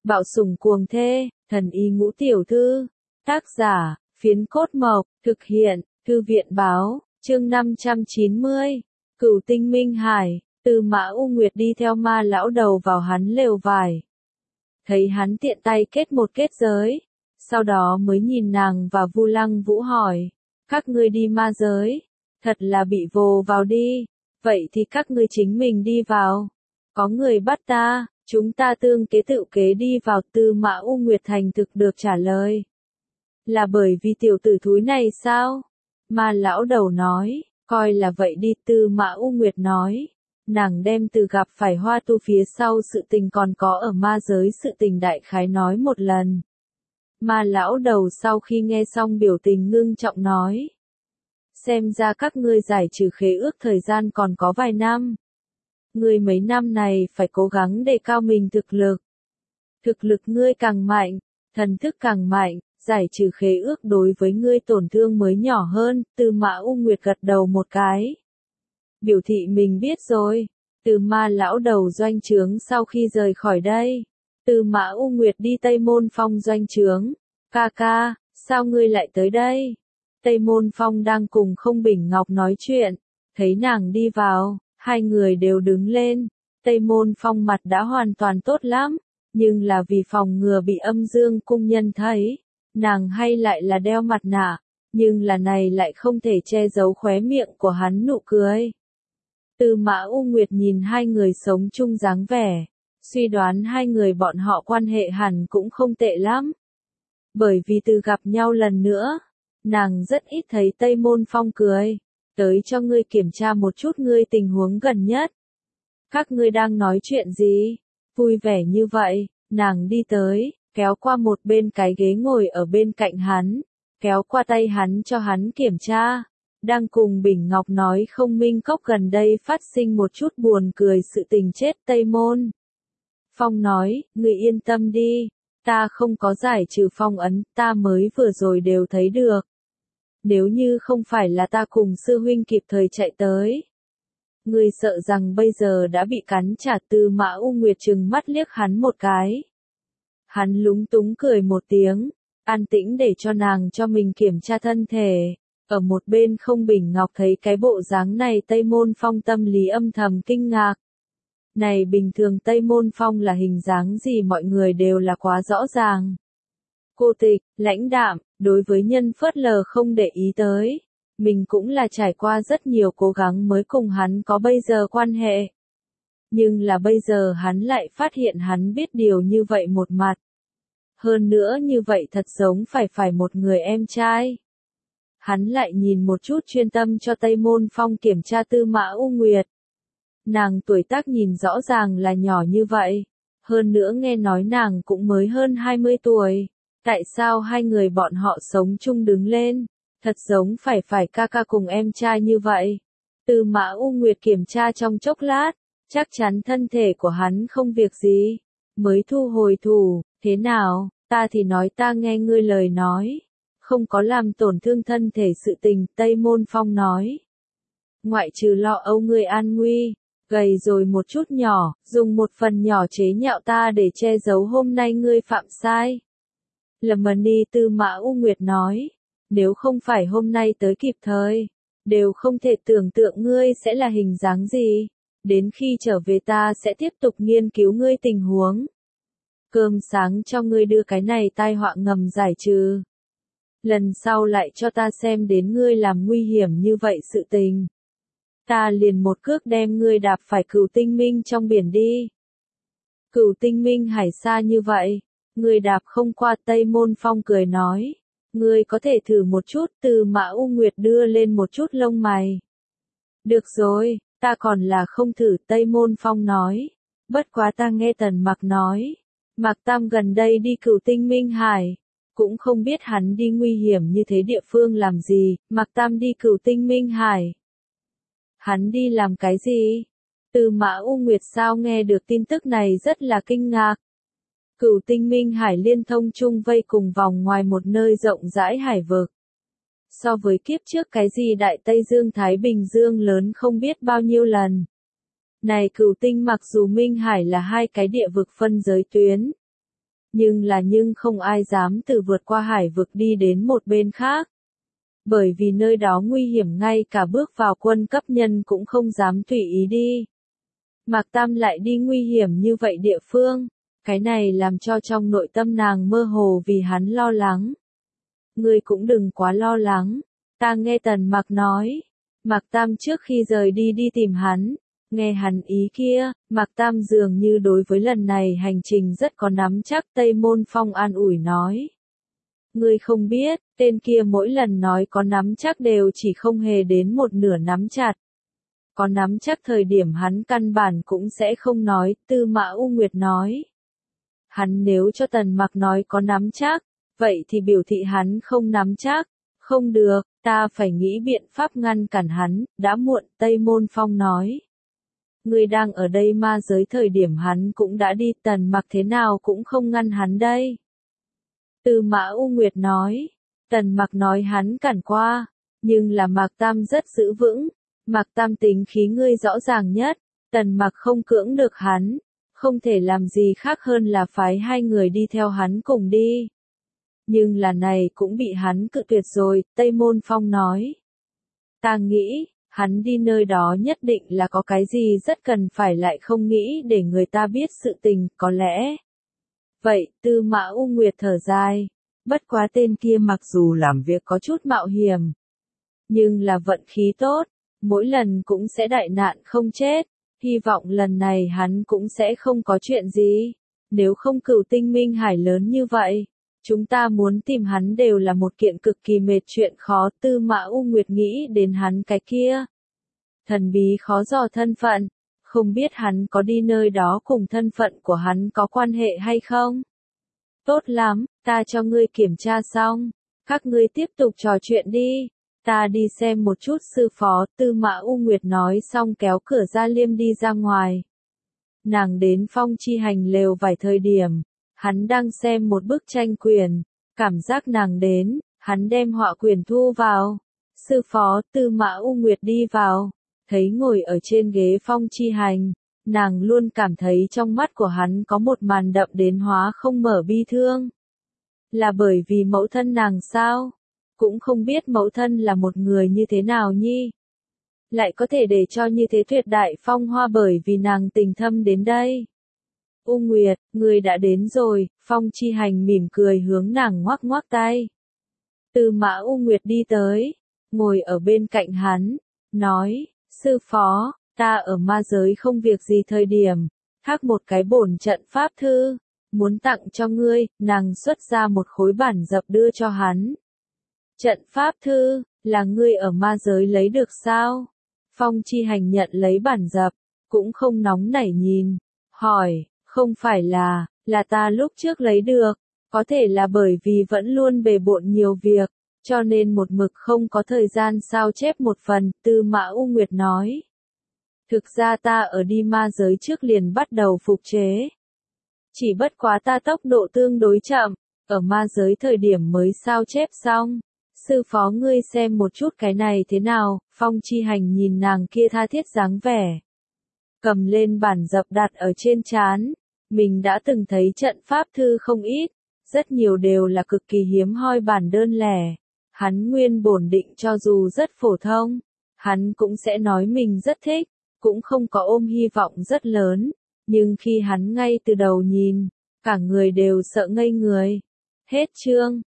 Bạo sủng cuồng thê, thần y ngũ tiểu thư. Tác giả, Phiến Cốt Mộc, thực hiện, Thư viện báo, chương 590. Cửu Tinh Minh Hải, Tư Mã U Nguyệt đi theo Ma lão đầu vào hắn lều vải. Thấy hắn tiện tay kết một kết giới, sau đó mới nhìn nàng và Vu Lăng Vũ hỏi, các ngươi đi ma giới, thật là bị vồ vào đi, vậy thì các ngươi chính mình đi vào. Có người bắt ta, chúng ta tương kế tự kế đi vào. Tư Mã U Nguyệt thành thực được trả lời. Là bởi vì tiểu tử thúi này sao? Ma lão đầu nói, coi là vậy đi. Tư Mã U Nguyệt nói, nàng đem từ gặp phải Hoa Tu phía sau sự tình còn có ở ma giới sự tình đại khái nói một lần. Ma lão đầu sau khi nghe xong biểu tình ngưng trọng nói, xem ra các ngươi giải trừ khế ước thời gian còn có vài năm. Ngươi mấy năm này phải cố gắng đề cao mình thực lực. Thực lực ngươi càng mạnh, thần thức càng mạnh, giải trừ khế ước đối với ngươi tổn thương mới nhỏ hơn. Tư Mã U Nguyệt gật đầu một cái, biểu thị mình biết rồi. Từ Ma lão đầu doanh trướng sau khi rời khỏi đây, Tư Mã U Nguyệt đi Tây Môn Phong doanh trướng. Ca ca, sao ngươi lại tới đây? Tây Môn Phong đang cùng Không Bình Ngọc nói chuyện, thấy nàng đi vào, hai người đều đứng lên. Tây Môn Phong mặt đã hoàn toàn tốt lắm, nhưng là vì phòng ngừa bị Âm Dương cung nhân thấy, nàng hay lại là đeo mặt nạ, nhưng là này lại không thể che giấu khóe miệng của hắn nụ cười. Tư Mã U Nguyệt nhìn hai người sống chung dáng vẻ, suy đoán hai người bọn họ quan hệ hẳn cũng không tệ lắm. Bởi vì từ gặp nhau lần nữa, nàng rất ít thấy Tây Môn Phong cười. Tới cho ngươi kiểm tra một chút ngươi tình huống gần nhất. Các ngươi đang nói chuyện gì? Vui vẻ như vậy, nàng đi tới, kéo qua một bên cái ghế ngồi ở bên cạnh hắn, kéo qua tay hắn cho hắn kiểm tra. Đang cùng Bình Ngọc nói Không Minh Cốc gần đây phát sinh một chút buồn cười sự tình chết Tây Môn Phong nói, ngươi yên tâm đi, ta không có giải trừ phong ấn, ta mới vừa rồi đều thấy được. Nếu như không phải là ta cùng sư huynh kịp thời chạy tới, ngươi sợ rằng bây giờ đã bị cắn trả. Tư Mã U Nguyệt trừng mắt liếc hắn một cái. Hắn lúng túng cười một tiếng, an tĩnh để cho nàng cho mình kiểm tra thân thể. Ở một bên Không Bình Ngọc thấy cái bộ dáng này Tây Môn Phong tâm lý âm thầm kinh ngạc. Này bình thường Tây Môn Phong là hình dáng gì mọi người đều là quá rõ ràng. Cô tịch, lãnh đạm, đối với nhân phớt lờ không để ý tới. Mình cũng là trải qua rất nhiều cố gắng mới cùng hắn có bây giờ quan hệ. Nhưng là bây giờ hắn lại phát hiện hắn biết điều như vậy một mặt. Hơn nữa như vậy thật giống phải một người em trai. Hắn lại nhìn một chút chuyên tâm cho Tây Môn Phong kiểm tra Tư Mã U Nguyệt. Nàng tuổi tác nhìn rõ ràng là nhỏ như vậy. Hơn nữa nghe nói nàng cũng mới hơn 20 tuổi. Tại sao hai người bọn họ sống chung đứng lên? Thật giống phải ca ca cùng em trai như vậy. Tư Mã U Nguyệt kiểm tra trong chốc lát, chắc chắn thân thể của hắn không việc gì. Mới thu hồi thủ, thế nào, ta thì nói ta nghe ngươi lời nói. Không có làm tổn thương thân thể sự tình. Tây Môn Phong nói. Ngoại trừ lo âu ngươi an nguy, gầy rồi một chút nhỏ, dùng một phần nhỏ chế nhạo ta để che giấu hôm nay ngươi phạm sai. Lemony. Tư Mã U Nguyệt nói, nếu không phải hôm nay tới kịp thời, đều không thể tưởng tượng ngươi sẽ là hình dáng gì. Đến khi trở về ta sẽ tiếp tục nghiên cứu ngươi tình huống. Cơm sáng cho ngươi đưa cái này tai họa ngầm giải trừ. Lần sau lại cho ta xem đến ngươi làm nguy hiểm như vậy sự tình. Ta liền một cước đem ngươi đạp phải Cửu Tinh Minh trong biển đi. Cửu Tinh Minh hải xa như vậy, ngươi đạp không qua. Tây Môn Phong cười nói, ngươi có thể thử một chút. Tư Mã U Nguyệt đưa lên một chút lông mày. Được rồi, ta còn là không thử. Tây Môn Phong nói, bất quá ta nghe Tần Mặc nói, Mạc Tam gần đây đi Cửu Tinh Minh hải, cũng không biết hắn đi nguy hiểm như thế địa phương làm gì. Mạc Tam đi Cửu Tinh Minh hải, hắn đi làm cái gì? Tư Mã U Nguyệt sao nghe được tin tức này rất là kinh ngạc. Cửu Tinh Minh hải liên thông chung vây cùng vòng ngoài một nơi rộng rãi hải vực. So với kiếp trước cái gì Đại Tây Dương Thái Bình Dương lớn không biết bao nhiêu lần. Này Cửu Tinh mặc dù Minh hải là hai cái địa vực phân giới tuyến, nhưng không ai dám tự vượt qua hải vực đi đến một bên khác. Bởi vì nơi đó nguy hiểm, ngay cả bước vào quân cấp nhân cũng không dám tùy ý đi. Mạc Tam lại đi nguy hiểm như vậy địa phương, cái này làm cho trong nội tâm nàng mơ hồ vì hắn lo lắng. Ngươi cũng đừng quá lo lắng, ta nghe Tần Mặc nói. Mạc Tam trước khi rời đi tìm hắn, nghe hắn ý kia, Mạc Tam dường như đối với lần này hành trình rất có nắm chắc. Tây Môn Phong an ủi nói. Ngươi không biết, tên kia mỗi lần nói có nắm chắc đều chỉ không hề đến một nửa nắm chặt. Có nắm chắc thời điểm hắn căn bản cũng sẽ không nói, Tư Mã U Nguyệt nói. Hắn nếu cho Tần Mặc nói có nắm chắc, vậy thì biểu thị hắn không nắm chắc. Không được, ta phải nghĩ biện pháp ngăn cản hắn, đã muộn, Tây Môn Phong nói. Ngươi đang ở đây ma giới thời điểm hắn cũng đã đi, Tần Mặc thế nào cũng không ngăn hắn đây. Tư Mã U Nguyệt nói, Tần Mặc nói hắn cản qua, nhưng là Mạc Tam rất giữ vững. Mạc Tam tính khí ngươi rõ ràng nhất, Tần Mặc không cưỡng được hắn, không thể làm gì khác hơn là phái hai người đi theo hắn cùng đi. Nhưng là này cũng bị hắn cự tuyệt rồi, Tây Môn Phong nói. Ta nghĩ, hắn đi nơi đó nhất định là có cái gì rất cần phải lại không nghĩ để người ta biết sự tình, có lẽ. Vậy, Tư Mã U Nguyệt thở dài, bất quá tên kia mặc dù làm việc có chút mạo hiểm, nhưng là vận khí tốt, mỗi lần cũng sẽ đại nạn không chết, hy vọng lần này hắn cũng sẽ không có chuyện gì. Nếu không Cửu Tinh Minh Hải lớn như vậy, chúng ta muốn tìm hắn đều là một kiện cực kỳ mệt chuyện khó. Tư Mã U Nguyệt nghĩ đến hắn cái kia thần bí khó dò thân phận, không biết hắn có đi nơi đó cùng thân phận của hắn có quan hệ hay không. Tốt lắm, ta cho ngươi kiểm tra xong, các ngươi tiếp tục trò chuyện đi, ta đi xem một chút sư phó. Tư Mã U Nguyệt nói xong kéo cửa ra liêm đi ra ngoài. Nàng đến Phong Chi Hành lều vài thời điểm, hắn đang xem một bức tranh quyển, cảm giác nàng đến, hắn đem họa quyển thu vào. Sư phó, Tư Mã U Nguyệt đi vào, thấy ngồi ở trên ghế Phong Chi Hành, nàng luôn cảm thấy trong mắt của hắn có một màn đậm đến hóa không mở bi thương. Là bởi vì mẫu thân nàng sao? Cũng không biết mẫu thân là một người như thế nào nhi. Lại có thể để cho như thế tuyệt đại phong hoa bởi vì nàng tình thâm đến đây. U Nguyệt, người đã đến rồi, Phong Chi Hành mỉm cười hướng nàng ngoắc ngoắc tay. Tư Mã U Nguyệt đi tới, ngồi ở bên cạnh hắn, nói, sư phó, ta ở ma giới không việc gì thời điểm, thác một cái bổn trận pháp thư, muốn tặng cho ngươi. Nàng xuất ra một khối bản dập đưa cho hắn. Trận pháp thư, là ngươi ở ma giới lấy được sao? Phong Chi Hành nhận lấy bản dập, cũng không nóng nảy nhìn, hỏi, không phải là ta lúc trước lấy được, có thể là bởi vì vẫn luôn bề bộn nhiều việc, cho nên một mực không có thời gian sao chép một phần. Tư Mã U Nguyệt nói. Thực ra ta ở đi ma giới trước liền bắt đầu phục chế. Chỉ bất quá ta tốc độ tương đối chậm, ở ma giới thời điểm mới sao chép xong. Sư phó ngươi xem một chút cái này thế nào. Phong Chi Hành nhìn nàng kia tha thiết dáng vẻ, cầm lên bản dập đặt ở trên trán. Mình đã từng thấy trận pháp thư không ít, rất nhiều đều là cực kỳ hiếm hoi bản đơn lẻ. Hắn nguyên bổn định cho dù rất phổ thông, hắn cũng sẽ nói mình rất thích, cũng không có ôm hy vọng rất lớn. Nhưng khi hắn ngay từ đầu nhìn, cả người đều sợ ngây người. Hết chương.